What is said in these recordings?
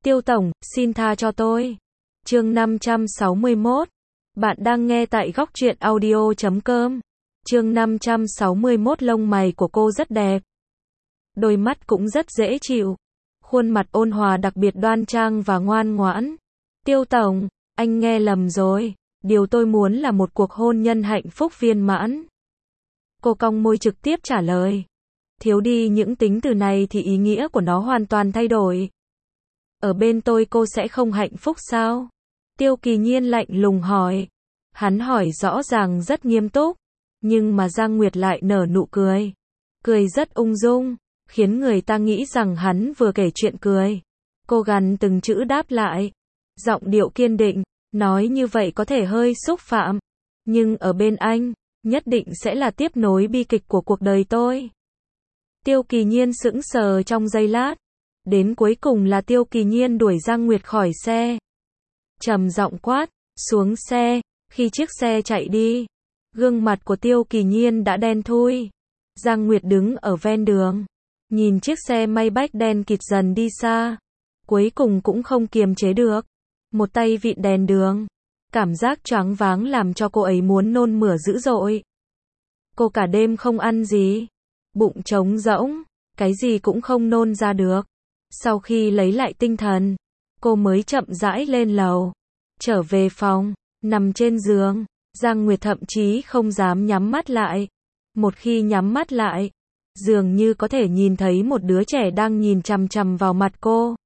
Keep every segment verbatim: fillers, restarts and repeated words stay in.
Tiêu tổng, xin tha cho tôi. Chương năm trăm sáu mươi mốt. Bạn đang nghe tại góc truyện audio chấm com. Chương năm trăm sáu mươi mốt. Lông mày của cô rất đẹp. Đôi mắt cũng rất dễ chịu. Khuôn mặt ôn hòa đặc biệt đoan trang và ngoan ngoãn. Tiêu tổng, anh nghe lầm rồi. Điều tôi muốn là một cuộc hôn nhân hạnh phúc viên mãn. Cô cong môi trực tiếp trả lời. Thiếu đi những tính từ này thì ý nghĩa của nó hoàn toàn thay đổi. Ở bên tôi cô sẽ không hạnh phúc sao? Tiêu Kỳ Nhiên lạnh lùng hỏi. Hắn hỏi rõ ràng rất nghiêm túc, nhưng mà Giang Nguyệt lại nở nụ cười. Cười rất ung dung, khiến người ta nghĩ rằng hắn vừa kể chuyện cười. Cô gằn từng chữ đáp lại, giọng điệu kiên định, nói như vậy có thể hơi xúc phạm, nhưng ở bên anh, nhất định sẽ là tiếp nối bi kịch của cuộc đời tôi. Tiêu Kỳ Nhiên sững sờ trong giây lát, đến cuối cùng là Tiêu Kỳ Nhiên đuổi Giang Nguyệt khỏi xe. Trầm giọng quát, xuống xe. Khi chiếc xe chạy đi, gương mặt của Tiêu Kỳ Nhiên đã đen thui. Giang Nguyệt đứng ở ven đường, nhìn chiếc xe Maybach đen kịt dần đi xa, cuối cùng cũng không kiềm chế được, một tay vịn đèn đường. Cảm giác choáng váng làm cho cô ấy muốn nôn mửa dữ dội. Cô cả đêm không ăn gì, bụng trống rỗng, cái gì cũng không nôn ra được. Sau khi lấy lại tinh thần, cô mới chậm rãi lên lầu, trở về phòng, nằm trên giường. Giang Nguyệt thậm chí không dám nhắm mắt lại. Một khi nhắm mắt lại, dường như có thể nhìn thấy một đứa trẻ đang nhìn chằm chằm vào mặt cô.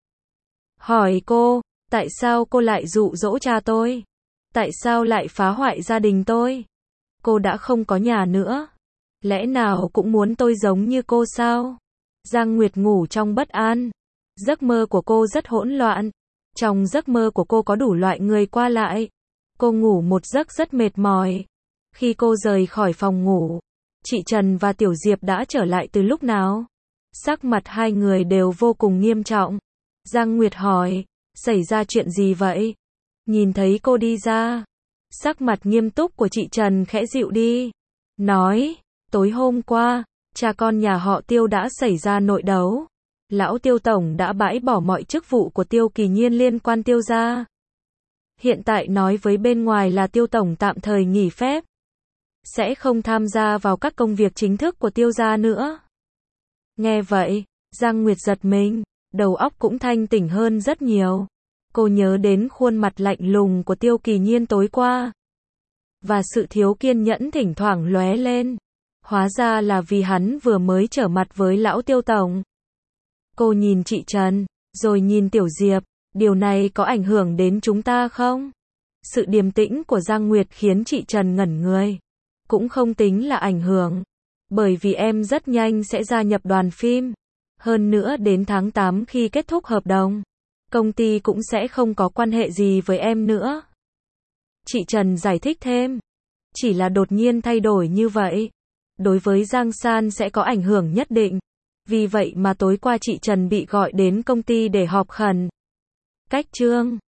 Hỏi cô, tại sao cô lại dụ dỗ cha tôi? Tại sao lại phá hoại gia đình tôi? Cô đã không có nhà nữa. Lẽ nào cũng muốn tôi giống như cô sao? Giang Nguyệt ngủ trong bất an. Giấc mơ của cô rất hỗn loạn. Trong giấc mơ của cô có đủ loại người qua lại. Cô ngủ một giấc rất mệt mỏi. Khi cô rời khỏi phòng ngủ, chị Trần và Tiểu Diệp đã trở lại từ lúc nào? Sắc mặt hai người đều vô cùng nghiêm trọng. Giang Nguyệt hỏi, xảy ra chuyện gì vậy? Nhìn thấy cô đi ra, sắc mặt nghiêm túc của chị Trần khẽ dịu đi. Nói, tối hôm qua, cha con nhà họ Tiêu đã xảy ra nội đấu. Lão Tiêu tổng đã bãi bỏ mọi chức vụ của Tiêu Kỳ Nhiên liên quan Tiêu gia. Hiện tại nói với bên ngoài là Tiêu tổng tạm thời nghỉ phép, sẽ không tham gia vào các công việc chính thức của Tiêu gia nữa. Nghe vậy, Giang Nguyệt giật mình, đầu óc cũng thanh tỉnh hơn rất nhiều. Cô nhớ đến khuôn mặt lạnh lùng của Tiêu Kỳ Nhiên tối qua, và sự thiếu kiên nhẫn thỉnh thoảng lóe lên. Hóa ra là vì hắn vừa mới trở mặt với lão Tiêu tổng. Cô nhìn chị Trần, rồi nhìn Tiểu Diệp, điều này có ảnh hưởng đến chúng ta không? Sự điềm tĩnh của Giang Nguyệt khiến chị Trần ngẩn người. Cũng không tính là ảnh hưởng, bởi vì em rất nhanh sẽ gia nhập đoàn phim. Hơn nữa đến tháng tám khi kết thúc hợp đồng, công ty cũng sẽ không có quan hệ gì với em nữa. Chị Trần giải thích thêm, chỉ là đột nhiên thay đổi như vậy, đối với Giang San sẽ có ảnh hưởng nhất định. Vì vậy mà tối qua chị Trần bị gọi đến công ty để họp khẩn. Cách chương